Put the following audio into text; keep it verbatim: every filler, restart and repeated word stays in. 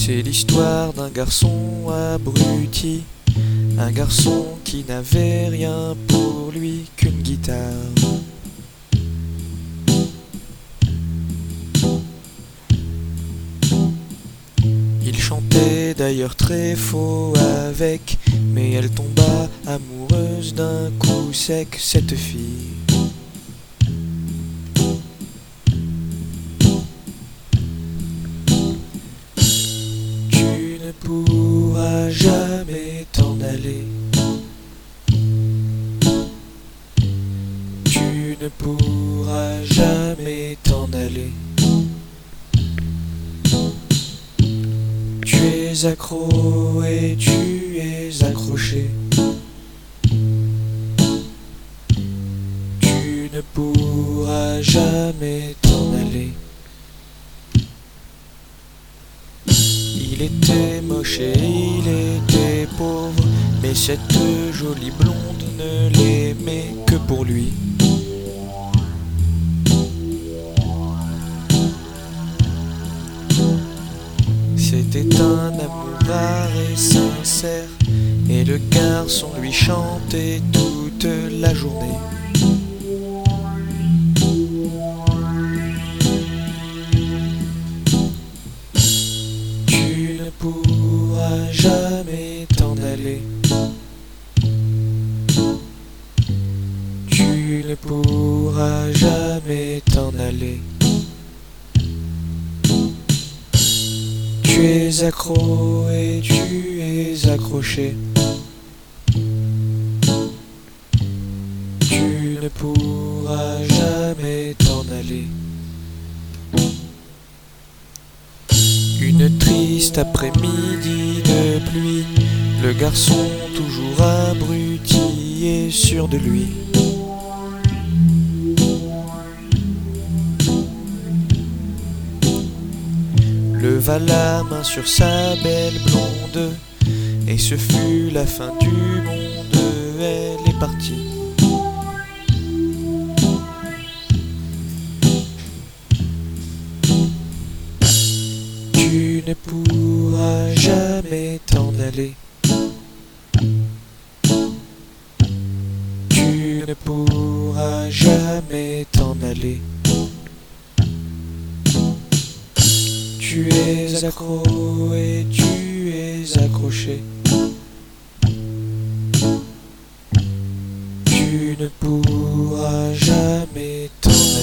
C'est l'histoire d'un garçon abruti, un garçon qui n'avait rien pour lui qu'une guitare. Il chantait d'ailleurs très faux avec, mais elle tomba amoureuse d'un coup sec, cette fille. Tu ne pourras jamais t'en aller. Tu ne pourras jamais t'en aller. Tu es accro et tu es accroché. Tu ne pourras jamais t'en aller. Il était moche et il était pauvre, mais cette jolie blonde ne l'aimait que pour lui. C'était un amour rare et sincère, et le garçon lui chantait toute la journée. Tu ne pourras jamais t'en aller. Tu ne pourras jamais t'en aller. Tu es accro et tu es accroché. Tu ne pourras jamais t'en aller. Une triste après-midi de pluie, le garçon toujours abruti et sûr de lui. Leva la main sur sa belle blonde, et ce fut la fin du monde, elle est partie. Tu ne pourras jamais t'en aller. Tu ne pourras jamais t'en aller. Tu es accro et tu es accroché. Tu ne pourras jamais t'en aller.